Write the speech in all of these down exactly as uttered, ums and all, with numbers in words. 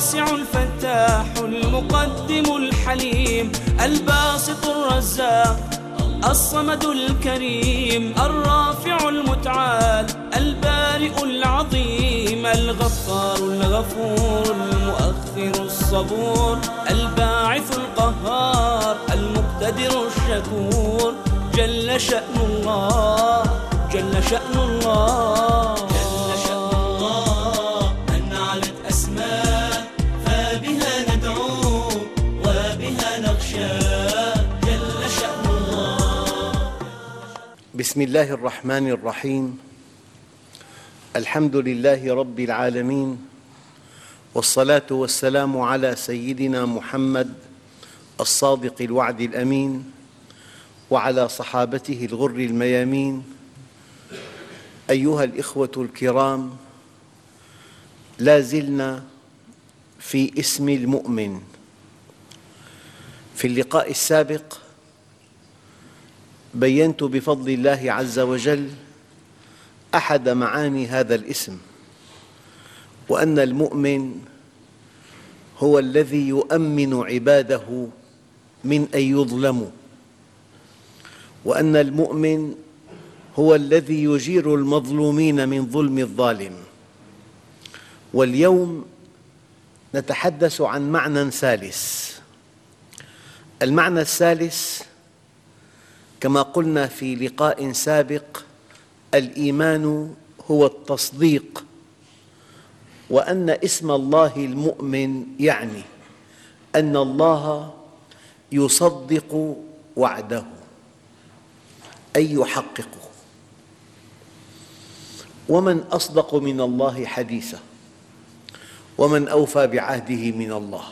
الواسع الفتاح المقدم الحليم الباسط الرزاق الصمد الكريم الرافع المتعال البارئ العظيم الغفار الغفور المؤخر الصبور الباعث القهار المقتدر الشكور جل شأن الله جل شأن الله جل شأن الله من علت أسماء فبها ندعو وبها نخشى جل شأن الله. بسم الله الرحمن الرحيم. الحمد لله رب العالمين، والصلاة والسلام على سيدنا محمد الصادق الوعد الأمين وعلى صحابته الغر الميامين. أيها الإخوة الكرام، لا زلنا في اسم المؤمن. في اللقاء السابق بينت بفضل الله عز وجل أحد معاني هذا الاسم، وأن المؤمن هو الذي يؤمن عباده من أن يظلموا، وأن المؤمن هو الذي يجير المظلومين من ظلم الظالم. واليوم نتحدث عن معنى ثالث. المعنى الثالث كما قلنا في لقاء سابق: الإيمان هو التصديق، وأن اسم الله المؤمن يعني أن الله يصدق وعده أي يحققه. ومن أصدق من الله حديثا، ومن أوفى بعهده من الله.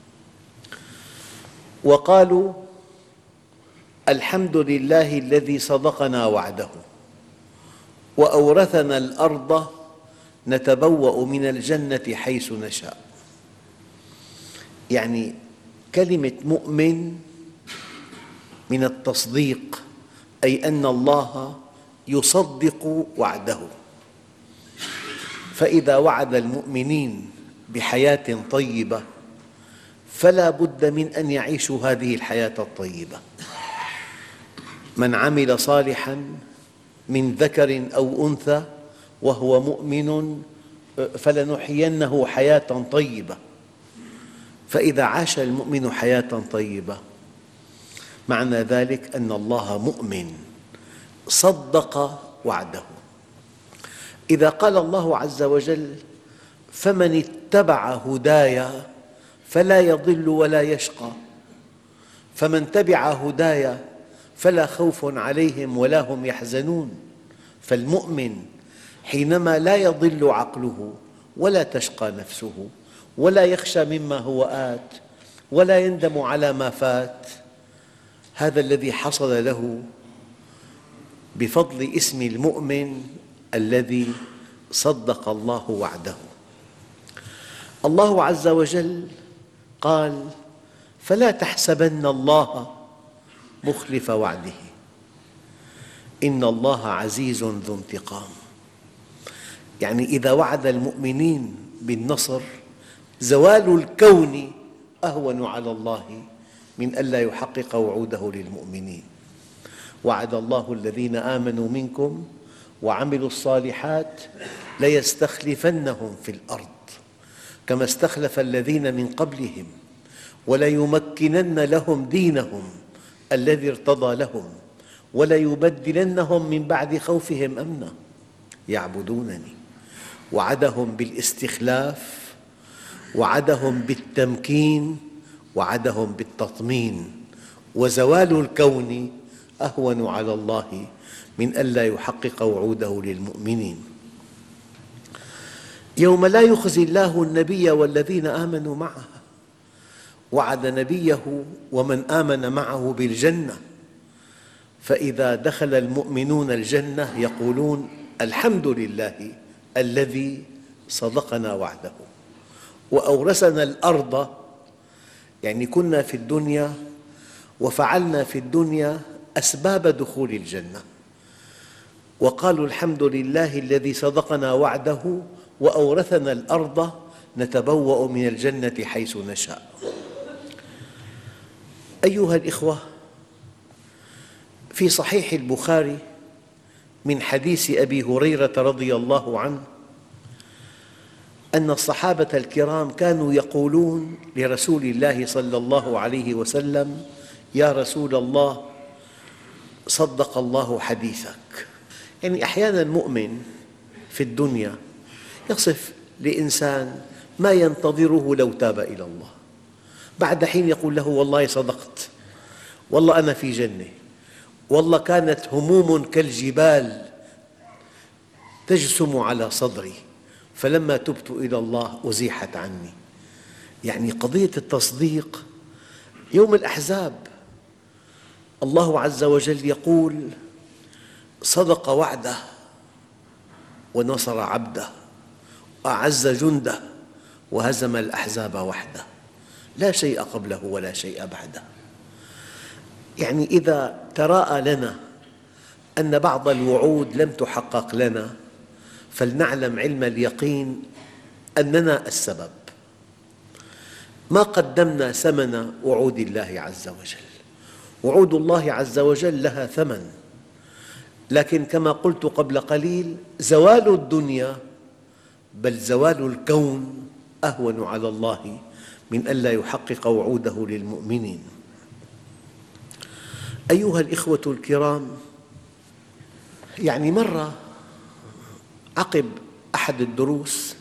وقالوا: الحمد لله الذي صدقنا وعده وأورثنا الأرض نتبوأ من الجنة حيث نشاء. يعني كلمة مؤمن من التصديق، أي أن الله يصدق وعده، فإذا وعد المؤمنين بحياة طيبة فلا بد من أن يعيشوا هذه الحياة الطيبة. من عمل صالحاً من ذكر أو أنثى وهو مؤمن فلنحيينه حياة طيبة. فإذا عاش المؤمن حياة طيبة معنى ذلك أن الله مؤمن صدق وعده. إذا قال الله عز وجل: فمن اتبع هداي فلا يضل ولا يشقى، فمن تبع هداي فلا خوف عليهم ولا هم يحزنون. فالمؤمن حينما لا يضل عقله ولا تشقى نفسه ولا يخشى مما هو آت ولا يندم على ما فات، هذا الذي حصل له بفضل اسم المؤمن الذي صدق الله وعده. الله عز وجل قال: فلا تحسبن الله مخلف وعده إن الله عزيز ذو انتقام. يعني إذا وعد المؤمنين بالنصر زوال الكون أهون على الله من ألا يحقق وعوده للمؤمنين. وعد الله الذين آمنوا منكم وعملوا الصالحات ليستخلفنهم في الأرض كما استخلف الذين من قبلهم وليمكنن لهم دينهم الذي ارتضى لهم وليبدلنهم من بعد خوفهم أمنا يعبدونني. وعدهم بالاستخلاف، وعدهم بالتمكين، وعدهم بالتطمين. وزوال الكون أهون على الله من ألا يحقق وعوده للمؤمنين. يوم لا يخزي الله النبي والذين آمنوا معه، وعد نبيه ومن آمن معه بالجنة، فإذا دخل المؤمنون الجنة يقولون: الحمد لله الذي صدقنا وعده وأورثنا الأرض. يعني كنا في الدنيا وفعلنا في الدنيا أسباب دخول الجنة، وقالوا: الحمد لله الذي صدقنا وعده وأورثنا الأرض نتبوأ من الجنة حيث نشاء. أيها الإخوة، في صحيح البخاري من حديث أبي هريرة رضي الله عنه أن الصحابة الكرام كانوا يقولون لرسول الله صلى الله عليه وسلم: يا رسول الله، صدق الله حديثك. يعني أحياناً مؤمن في الدنيا يصف لإنسان ما ينتظره لو تاب إلى الله، بعد حين يقول له: والله صدقت، والله أنا في جنة، والله كانت هموم كالجبال تجسم على صدري، فلما تبت إلى الله أزيحت عني. يعني قضية التصديق يوم الأحزاب الله عز وجل يقول: صدق وعده ونصر عبده وأعز جنده وهزم الأحزاب وحده، لا شيء قبله ولا شيء بعده. يعني إذا تراءى لنا أن بعض الوعود لم تحقق لنا، فلنعلم علم اليقين أننا السبب. ما قدمنا ثمن وعود الله عز وجل. وعود الله عز وجل لها ثمن، لكن كما قلت قبل قليل: زوال الدنيا بل زوال الكون أهون على الله من ألا يحقق وعوده للمؤمنين. أيها الإخوة الكرام، يعني مرة عقب أحد الدروس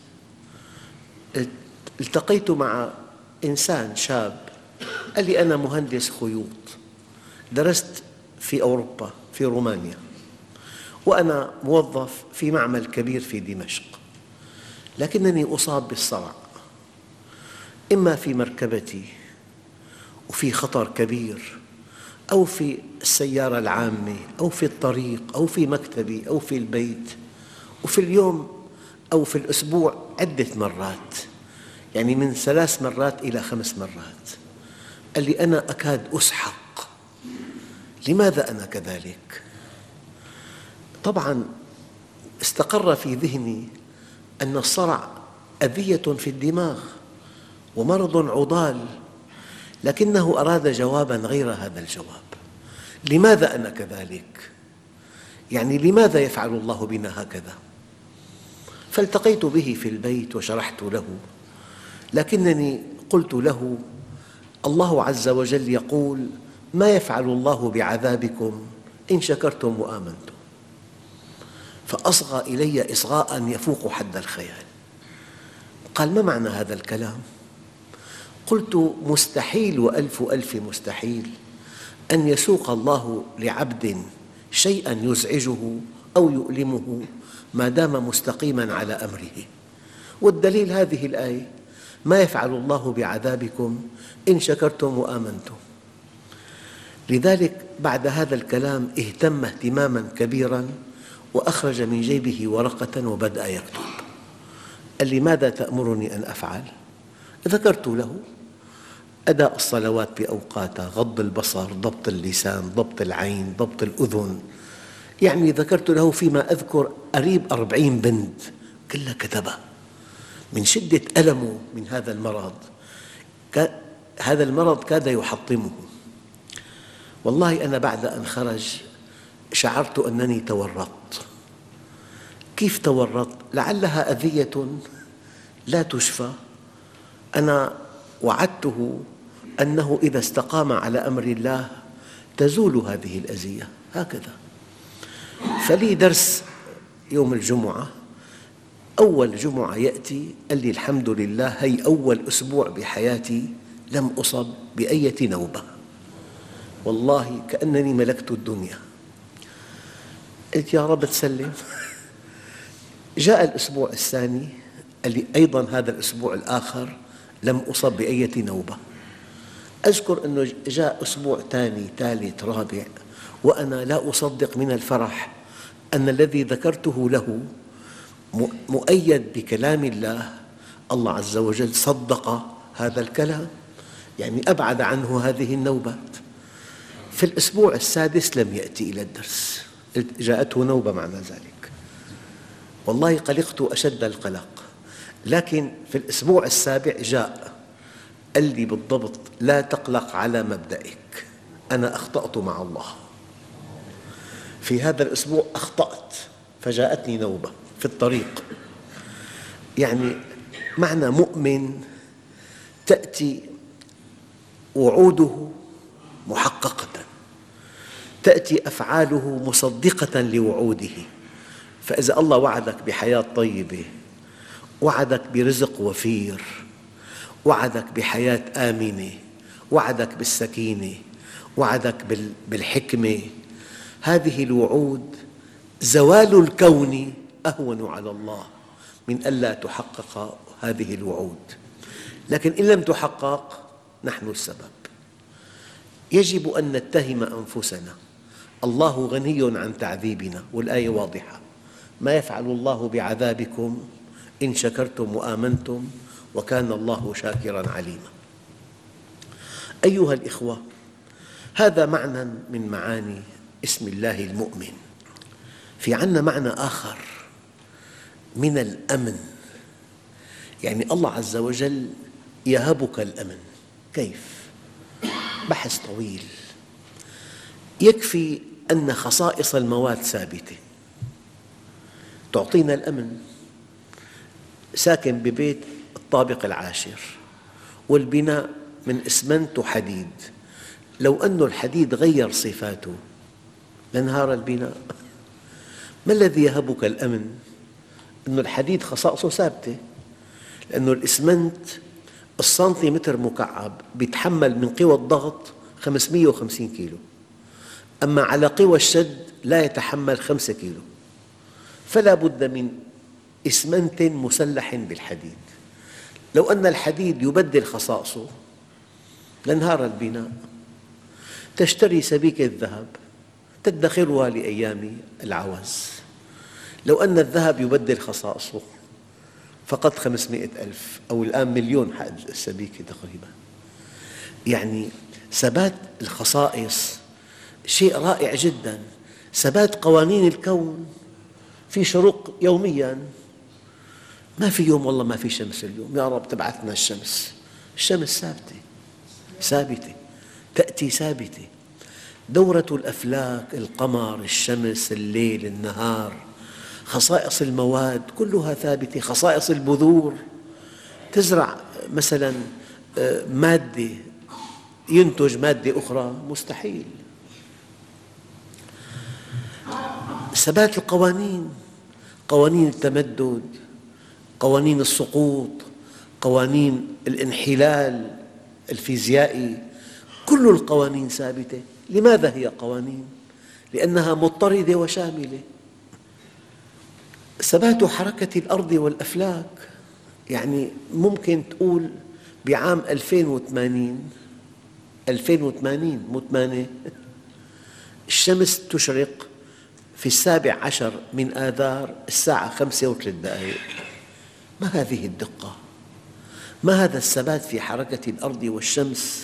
التقيت مع إنسان شاب قال لي: أنا مهندس خيوط، درست في أوروبا في رومانيا، وأنا موظف في معمل كبير في دمشق، لكنني أصاب بالصرع، إما في مركبتي وفي خطر كبير، أو في السيارة العامة، أو في الطريق، أو في مكتبي، أو في البيت، وفي اليوم أو في الأسبوع عدة مرات، يعني من ثلاث مرات إلى خمس مرات. قال لي: أنا أكاد أسحق. لماذا أنا كذلك؟ طبعاً استقر في ذهني أن الصرع أذية في الدماغ ومرض عضال، لكنه أراد جواباً غير هذا الجواب. لماذا أنا كذلك؟ يعني لماذا يفعل الله بنا هكذا؟ فالتقيت به في البيت وشرحت له، لكنني قلت له: الله عز وجل يقول: ما يفعل الله بعذابكم إن شكرتم وآمنتم. فأصغى إلي إصغاء يفوق حد الخيال. قال: ما معنى هذا الكلام؟ قلت: مستحيل وألف ألف مستحيل أن يسوق الله لعبد شيئاً يزعجه أو يؤلمه ما دام مستقيماً على أمره، والدليل هذه الآية: ما يفعل الله بعذابكم إن شكرتم وآمنتم. لذلك بعد هذا الكلام اهتم اهتماماً كبيراً، وأخرج من جيبه ورقة وبدأ يكتب. قال لي: ماذا تأمرني أن أفعل؟ ذكرت له أداء الصلوات بأوقاتها، غض البصر، ضبط اللسان، ضبط العين، ضبط الأذن. يعني ذكرت له فيما أذكر قريب أربعين بند كلها كتبها. من شدة ألمه من هذا المرض، هذا المرض كاد يحطمه. والله أنا بعد أن خرج شعرت أنني تورطت. كيف تورطت؟ لعلها أذية لا تشفى. أنا وعدته أنه إذا استقام على أمر الله تزول هذه الأذية، هكذا. فلي درس يوم الجمعة، أول جمعة يأتي قال لي: الحمد لله، هي أول أسبوع بحياتي لم أصب بأية نوبة، والله كأنني ملكت الدنيا. قلت: يا رب تسلم. جاء الأسبوع الثاني قال لي: أيضاً هذا الأسبوع الآخر لم أصب بأية نوبة. أذكر أنه جاء أسبوع ثاني ثالث رابع وأنا لا أصدق من الفرح أن الذي ذكرته له مؤيد بكلام الله. الله عز وجل صدق هذا الكلام، يعني أبعد عنه هذه النوبات. في الأسبوع السادس لم يأتي إلى الدرس، جاءته نوبة معنى ذلك. والله قلقت أشد القلق. لكن في الأسبوع السابع جاء قال لي بالضبط: لا تقلق على مبدئك، أنا أخطأت مع الله. في هذا الأسبوع أخطأت، فجاءتني نوبة في الطريق. يعني معنى مؤمن تأتي وعوده محققة، تأتي أفعاله مصدقة لوعوده. فإذا الله وعدك بحياة طيبة، وعدك برزق وفير، وعدك بحياة آمنة، وعدك بالسكينة، وعدك بالحكمة، هذه الوعود زوال الكون أهون على الله من ألا تحقق هذه الوعود. لكن إن لم تحقق نحن السبب. يجب أن نتهم أنفسنا. الله غني عن تعذيبنا، والآية واضحة: ما يفعل الله بعذابكم إن شكرتم وآمنتم وكان الله شاكراً عليماً. أيها الإخوة، هذا معنى من معاني اسم الله المؤمن. في عنا معنى آخر من الأمن، يعني الله عز وجل يهبك الأمن. كيف؟ بحث طويل. يكفي أن خصائص المواد ثابتة تعطينا الأمن. ساكن ببيت الطابق العاشر والبناء من إسمنت وحديد، لو أن الحديد غير صفاته لانهار البناء. ما الذي يهبك الأمن؟ أن الحديد خصائصه ثابتة، لأن الإسمنت السنتيمتر مكعب يتحمل من قوى الضغط خمسمئة وخمسين كيلو، أما على قوى الشد لا يتحمل خمسة كيلو. فلا بد من إسمنت مسلح بالحديد. لو أن الحديد يبدل خصائصه لانهار البناء. تشتري سبيكة ذهب تدخرها لأيام العوز، لو أن الذهب يبدل خصائصه فقط خمسمئة ألف أو الآن مليون حق السبيكة تقريبا. يعني ثبات الخصائص شيء رائع جدا. ثبات قوانين الكون، في شروق يومياً، ما في يوم والله ما في شمس اليوم، يا رب تبعثنا الشمس. الشمس ثابتة ثابتة تأتي ثابتة. دورة الأفلاك، القمر، الشمس، الليل، النهار، خصائص المواد كلها ثابتة. خصائص البذور، تزرع مثلاً مادة ينتج مادة أخرى، مستحيل. ثبات القوانين، قوانين التمدد، قوانين السقوط، قوانين الانحلال الفيزيائي، كل القوانين ثابتة. لماذا هي قوانين؟ لأنها مضطردة وشاملة. ثبات حركة الأرض والأفلاك، يعني ممكن تقول بعام ألفين وثمانين ألفين وثمانين مو ثمانية الشمس تشرق في السابع عشر من آذار الساعة خمسة وثلاث دقائق. ما هذه الدقة؟ ما هذا الثبات في حركة الأرض والشمس؟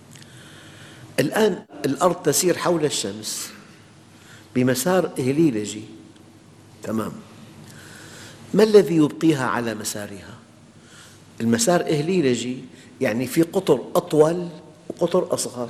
الآن الأرض تسير حول الشمس بمسار إهليلجي، تمام. ما الذي يبقيها على مسارها؟ المسار إهليلجي، يعني في قطر أطول وقطر أصغر.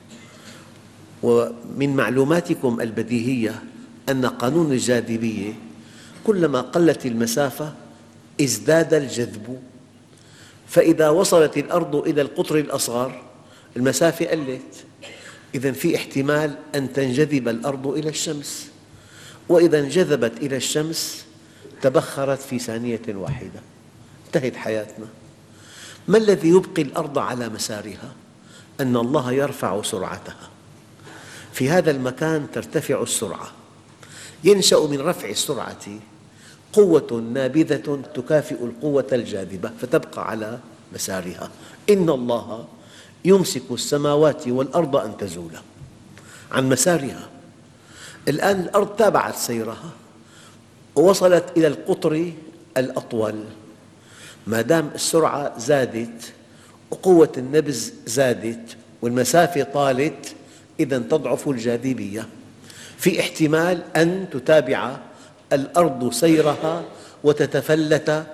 ومن معلوماتكم البديهية أن قانون الجاذبية كلما قلت المسافة ازداد الجذب، فإذا وصلت الأرض إلى القطر الأصغر المسافة قلت. إذن في احتمال أن تنجذب الأرض إلى الشمس، وإذا انجذبت إلى الشمس تبخرت في ثانية واحدة، انتهت حياتنا. ما الذي يبقي الأرض على مسارها؟ أن الله يرفع سرعتها. في هذا المكان ترتفع السرعة، ينشأ من رفع السرعة قوة نابذة تكافئ القوة الجاذبة فتبقى على مسارها. إن الله يمسك السماوات والأرض أن تزولا عن مسارها. الآن الأرض تابعت سيرها ووصلت إلى القطر الأطول. ما دام السرعة زادت وقوة النبذ زادت والمسافة طالت، إذن تضعف الجاذبية. في احتمال أن تتابع الأرض سيرها وتتفلت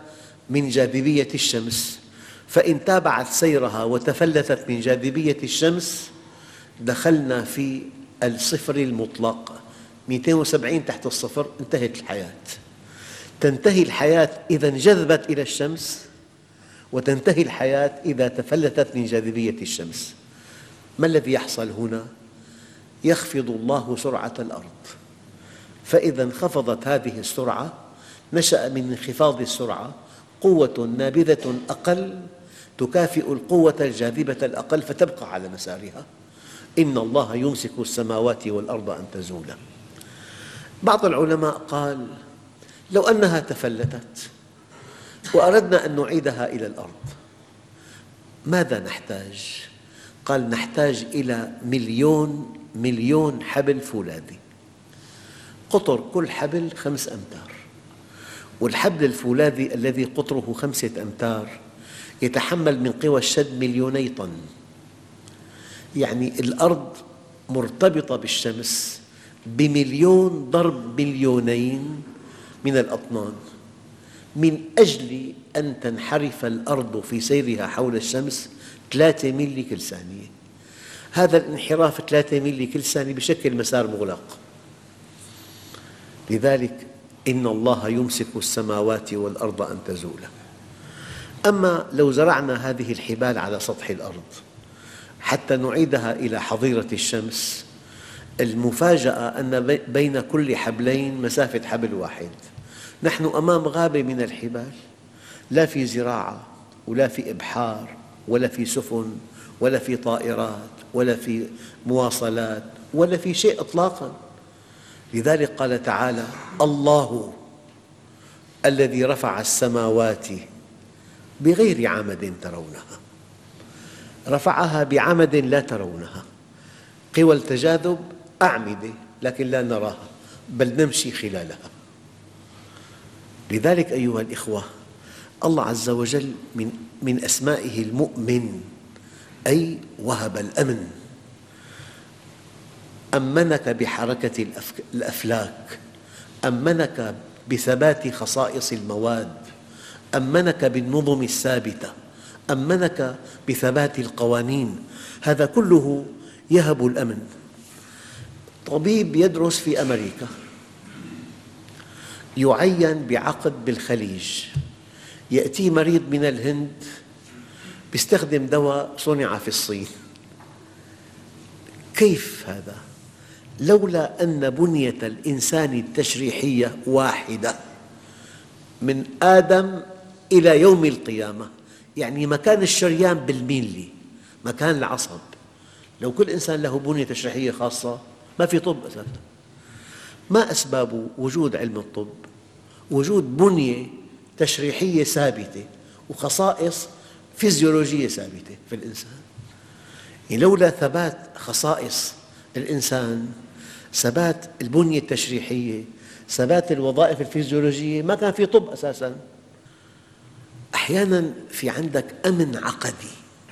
من جاذبية الشمس، فإن تابعت سيرها وتفلتت من جاذبية الشمس دخلنا في الصفر المطلق، مئتين وسبعين تحت الصفر انتهت الحياة. تنتهي الحياة إذا انجذبت إلى الشمس، وتنتهي الحياة إذا تفلتت من جاذبية الشمس. ما الذي يحصل هنا؟ يخفض الله سرعة الأرض، فإذا انخفضت هذه السرعة نشأ من انخفاض السرعة قوة نابذة أقل تكافئ القوة الجاذبة الأقل فتبقى على مسارها. إن الله يمسك السماوات والأرض أن تزولا. بعض العلماء قال لو أنها تفلتت وأردنا أن نعيدها إلى الأرض ماذا نحتاج؟ قال نحتاج إلى مليون مليون حبل فولاذي، قطر كل حبل خمس أمتار، والحبل الفولاذي الذي قطره خمسة أمتار يتحمل من قوى الشد مليوني طن. يعني الأرض مرتبطة بالشمس بمليون ضرب مليونين من الأطنان، من أجل أن تنحرف الأرض في سيرها حول الشمس ثلاثة ميلي كل ثانية. هذا الانحراف ثلاثة ميلي كل ثانية بشكل مسار مغلق. لذلك إن الله يمسك السماوات والأرض أن تزولا. أما لو زرعنا هذه الحبال على سطح الأرض حتى نعيدها إلى حظيرة الشمس، المفاجأة أن بين كل حبلين مسافة حبل واحد. نحن أمام غابة من الحبال، لا في زراعة ولا في إبحار ولا في سفن ولا في طائرات ولا في مواصلات ولا في شيء إطلاقاً. لذلك قال تعالى: الله الذي رفع السماوات بغير عمد ترونها. رفعها بعمد لا ترونها، قوى التجاذب أعمدة لكن لا نراها بل نمشي خلالها. لذلك أيها الإخوة، الله عز وجل من من أسمائه المؤمن، أي وهب الأمن، أمنك بحركة الأفلاك، أمنك بثبات خصائص المواد، أمنك بالنظم الثابتة، أمنك بثبات القوانين. هذا كله يهب الأمن. طبيب يدرس في أمريكا يعين بعقد بالخليج، يأتي مريض من الهند يستخدم دواء صنع في الصين. كيف هذا؟ لولا أن بنية الإنسان التشريحية واحدة من آدم إلى يوم القيامة، يعني مكان الشريان بالميلي، مكان العصب، لو كل إنسان له بنية تشريحية خاصة ما في طب أساساً. ما أسباب وجود علم الطب؟ وجود بنية تشريحية ثابتة وخصائص فيزيولوجية ثابتة في الإنسان. يعني لولا ثبات خصائص الإنسان، ثبات البنية التشريحية، ثبات الوظائف الفيزيولوجية، ما كان في طب أساساً. أحياناً في عندك أمن عقدي،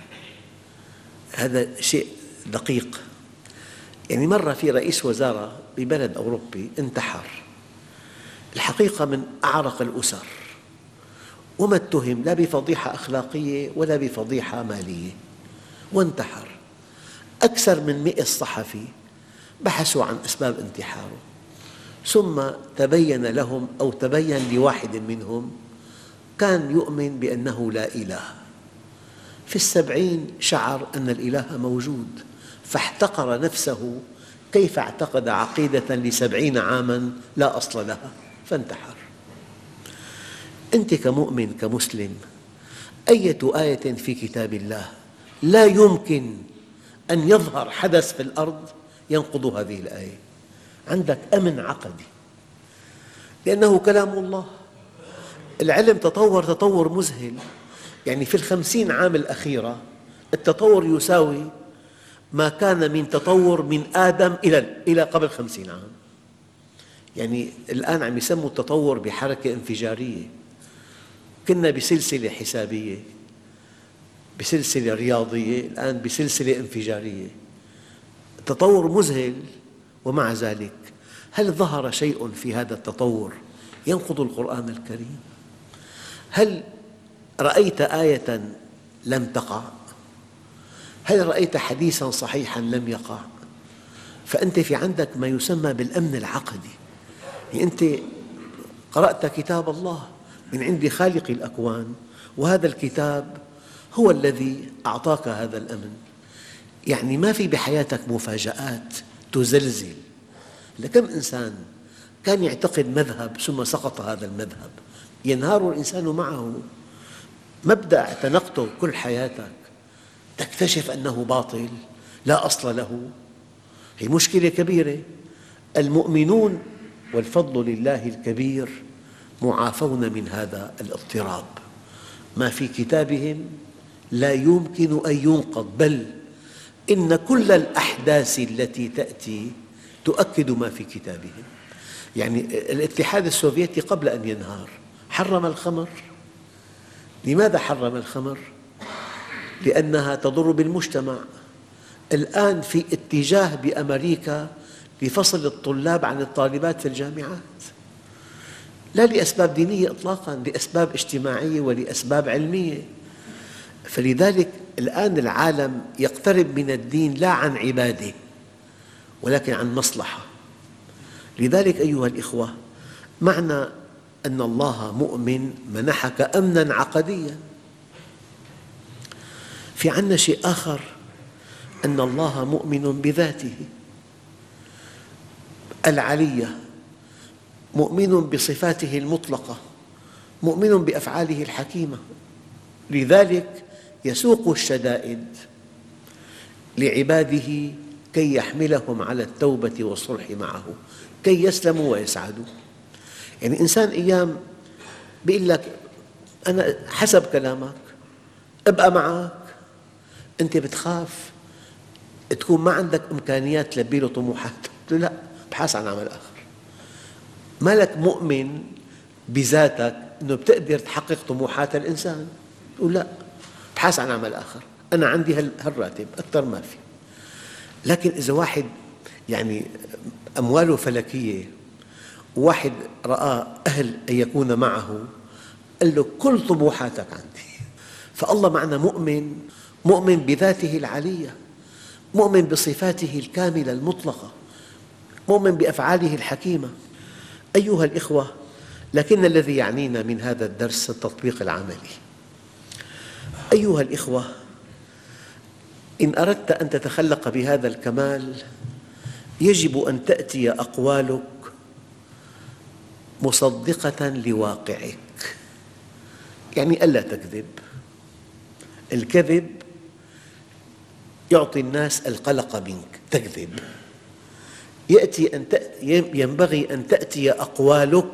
هذا شيء دقيق. يعني مرة في رئيس وزارة ببلد أوروبي انتحر، الحقيقة من أعرق الأسر، وما اتهم لا بفضيحة أخلاقية ولا بفضيحة مالية، وانتحر. أكثر من مئة صحفي بحثوا عن أسباب انتحاره، ثم تبين لهم أو تبين لواحد منهم كان يؤمن بأنه لا إله. في السبعين شعر أن الإله موجود، فاحتقر نفسه كيف اعتقد عقيدة لسبعين عاماً لا أصل لها، فانتحر. أنت كمؤمن كمسلم، أية آية في كتاب الله لا يمكن أن يظهر حدث في الأرض ينقض هذه الآية. عندك أمن عقدي لأنه كلام الله. العلم تطور تطور مذهل، يعني في الخمسين عام الأخيرة التطور يساوي ما كان من تطور من آدم إلى إلى قبل خمسين عام. يعني الآن عم يسموا التطور بحركة انفجارية. كنا بسلسلة حسابية، بسلسلة رياضية، الآن بسلسلة انفجارية. تطور مذهل، ومع ذلك هل ظهر شيء في هذا التطور ينقض القرآن الكريم؟ هل رأيت آية لم تقع؟ هل رأيت حديثاً صحيحاً لم يقع؟ فأنت في عندك ما يسمى بالأمن العقدي، يعني أنت قرأت كتاب الله من عند خالق الأكوان، وهذا الكتاب هو الذي أعطاك هذا الأمن. يعني ما في بحياتك مفاجآت تزلزل. لكم إنسان كان يعتقد مذهب ثم سقط هذا المذهب، ينهار الإنسان معه. مبدأ اعتنقته كل حياتك تكتشف أنه باطل لا أصل له، هي مشكلة كبيرة. المؤمنون والفضل لله الكبير معافون من هذا الاضطراب، ما في كتابهم لا يمكن أن ينقض، بل إن كل الأحداث التي تأتي تؤكد ما في كتابهم. يعني الاتحاد السوفيتي قبل أن ينهار حرم الخمر. لماذا حرم الخمر؟ لأنها تضر بالمجتمع. الآن في اتجاه بأمريكا لفصل الطلاب عن الطالبات في الجامعات، لا لأسباب دينية إطلاقاً، لأسباب اجتماعية ولأسباب علمية. فلذلك الآن العالم يقترب من الدين لا عن عبادة ولكن عن مصلحة. لذلك أيها الإخوة، معنى أن الله مؤمن منحك أمناً عقدياً. في عندنا شيء آخر، أن الله مؤمن بذاته العلية، مؤمن بصفاته المطلقة، مؤمن بأفعاله الحكيمة. لذلك يسوق الشدائد لعباده كي يحملهم على التوبة والصلح معه، كي يسلموا ويسعدوا. يعني إنسان أيام يقول لك أنا حسب كلامك أبقى معك، أنت بتخاف تكون ما عندك إمكانيات تلبي له طموحاته، لا، ابحث عن عمل آخر. ما لك مؤمن بذاتك أنه بتقدر تحقق طموحات الإنسان، تقول لا، ابحث عن عمل آخر، أنا عندي هالراتب أكثر ما في. لكن إذا واحد يعني أمواله فلكية، وواحد رأى أهل أن يكون معه، قال له كل طموحاتك عندي. فالله معنا مؤمن، مؤمن بذاته العلية، مؤمن بصفاته الكاملة المطلقة، مؤمن بأفعاله الحكيمة. أيها الإخوة، لكن الذي يعنينا من هذا الدرس التطبيق العملي. أيها الإخوة، إن أردت أن تتخلق بهذا الكمال يجب أن تأتي أقوالك مصدقة لواقعك، يعني ألا تكذب. الكذب يعطي الناس القلق منك، تكذب. يأتي أن ينبغي أن تأتي أقوالك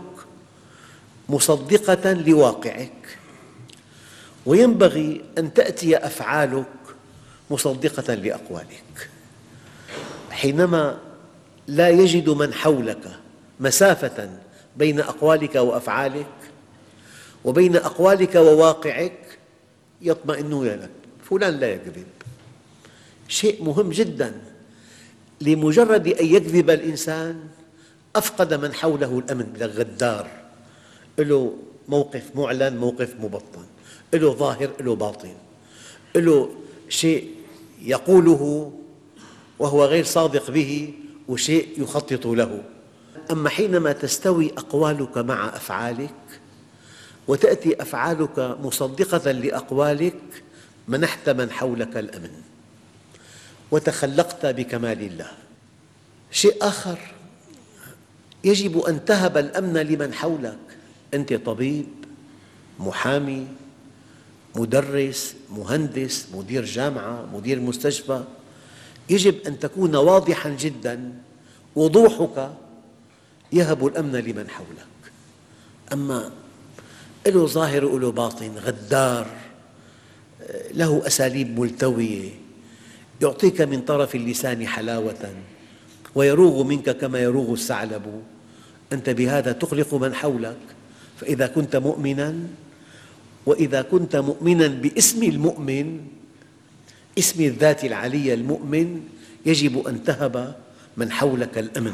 مصدقة لواقعك، وينبغي أن تأتي أفعالك مصدقة لأقوالك. حينما لا يجد من حولك مسافة بين أقوالك وأفعالك وبين أقوالك وواقعك يطمئنون لك، فلان لا يكذب. شيء مهم جداً، لمجرد أن يكذب الإنسان أفقد من حوله الأمن. غدار، له موقف معلن، موقف مبطن، له ظاهر، له باطن، له شيء يقوله وهو غير صادق به وشيء يخطط له. أما حينما تستوي أقوالك مع أفعالك وتأتي أفعالك مصدقة لأقوالك، منحت من حولك الأمن وتخلقت بكمال الله. شيء آخر، يجب أن تهب الأمن لمن حولك. أنت طبيب، محامي، مدرس، مهندس، مدير جامعة، مدير مستشفى، يجب أن تكون واضحاً جداً. وضوحك يهب الأمن لمن حولك. أما له ظاهر وله باطن، غدار، له أساليب ملتوية، يعطيك من طرف اللسان حلاوة ويروغ منك كما يروغ الثعلب، أنت بهذا تقلق من حولك. فإذا كنت مؤمناً، وإذا كنت مؤمناً باسم المؤمن، اسم الذات العلية المؤمن، يجب أن تهب من حولك الأمن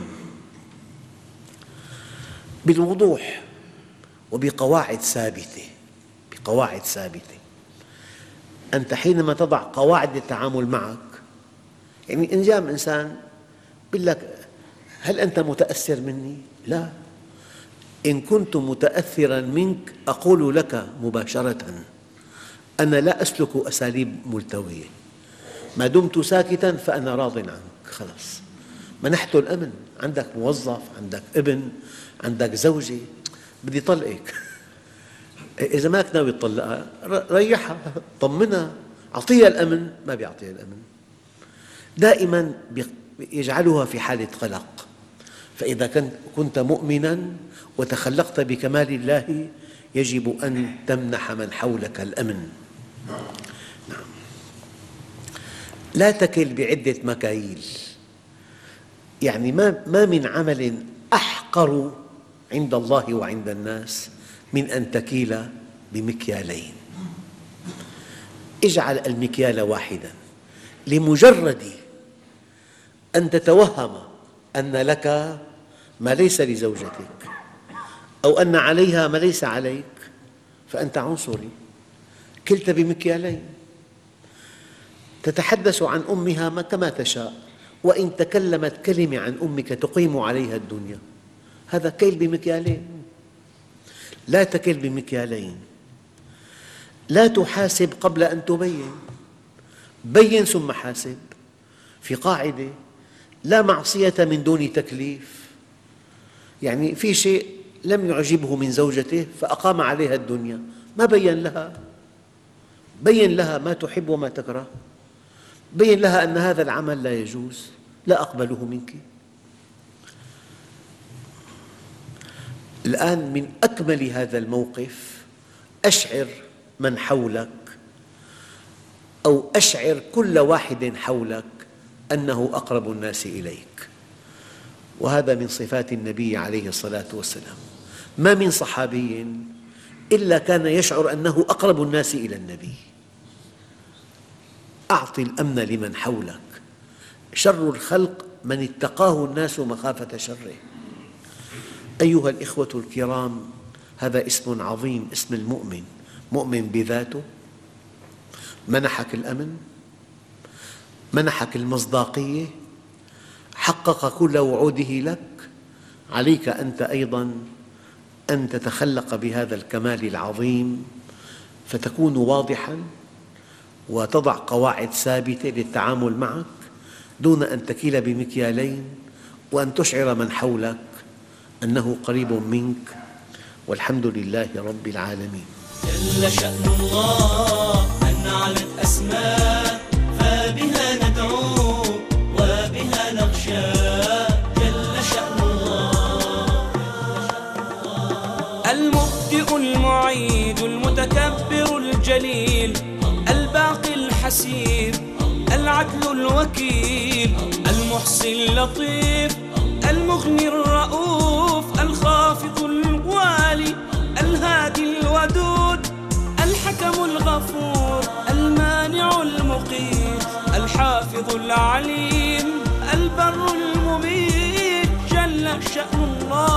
بالوضوح وبقواعد ثابتة. قواعد ثابتة. أنت حينما تضع قواعد للتعامل معك، يعني إن جاء إنسان يقول لك هل أنت متأثر مني؟ لا، إن كنت متأثرا منك أقول لك مباشرة أنا لا أسلك أساليب ملتوية، ما دمت ساكتا فأنا راض عنك، خلاص منحت الأمن. عندك موظف، عندك ابن، عندك زوجة، بدي طلقك إذا ما كنت ناوي تطلقها ريحها، طمنها، أعطيها الأمن. ما بيعطيها الأمن، دائما يجعلها في حالة قلق. فإذا كنت مؤمنا وتخلقت بكمال الله يجب أن تمنح من حولك الأمن. نعم. لا تكل بعدة مكاييل، يعني ما ما من عمل أحقر عند الله وعند الناس من أن تكيل بمكيالين. اجعل المكيال واحدا، لمجرد أن تتوهم أن لك ما ليس لزوجتك أو أن عليها ما ليس عليك فأنت عنصري. كلت بمكيالين، تتحدث عن أمها كما تشاء، وإن تكلمت كلمة عن أمك تقيم عليها الدنيا، هذا كيل بمكيالين. لا تكل بمكيالين. لا تحاسب قبل أن تبين، بين ثم حاسب. في قاعدة: لا معصية من دون تكليف. يعني في شيء لم يعجبه من زوجته فأقام عليها الدنيا، ما بين لها، بين لها ما تحب وما تكره، بين لها أن هذا العمل لا يجوز، لا أقبله منك. الآن من أكمل هذا الموقف أشعر من حولك أو أشعر كل واحد حولك أنه أقرب الناس إليك، وهذا من صفات النبي عليه الصلاة والسلام. ما من صحابي إلا كان يشعر أنه أقرب الناس إلى النبي. أعط الأمن لمن حولك. شر الخلق من اتقاه الناس مخافة شره. أيها الإخوة الكرام، هذا اسم عظيم، اسم المؤمن. مؤمن بذاته، منحك الأمن، منحك المصداقية، حقق كل وعوده لك. عليك أنت أيضاً أن تتخلق بهذا الكمال العظيم، فتكون واضحاً وتضع قواعد ثابتة للتعامل معك دون أن تكيل بمكيالين، وأن تشعر من حولك أنه قريب منك. والحمد لله رب العالمين. جل شأن الله أن علت أسماء، فبها ندعو وبها نخشى. جل شأن الله. المبدئ المعيد المتكبر الجليل، الباقي الحسيب، العدل الوكيل، المحصي اللطيف، المغني الرؤوف، الخافض الوالي، الهادي الودود، الحكم الغفور، المانع المقيت، الحافظ العليم، البر المميت. جل شأن الله.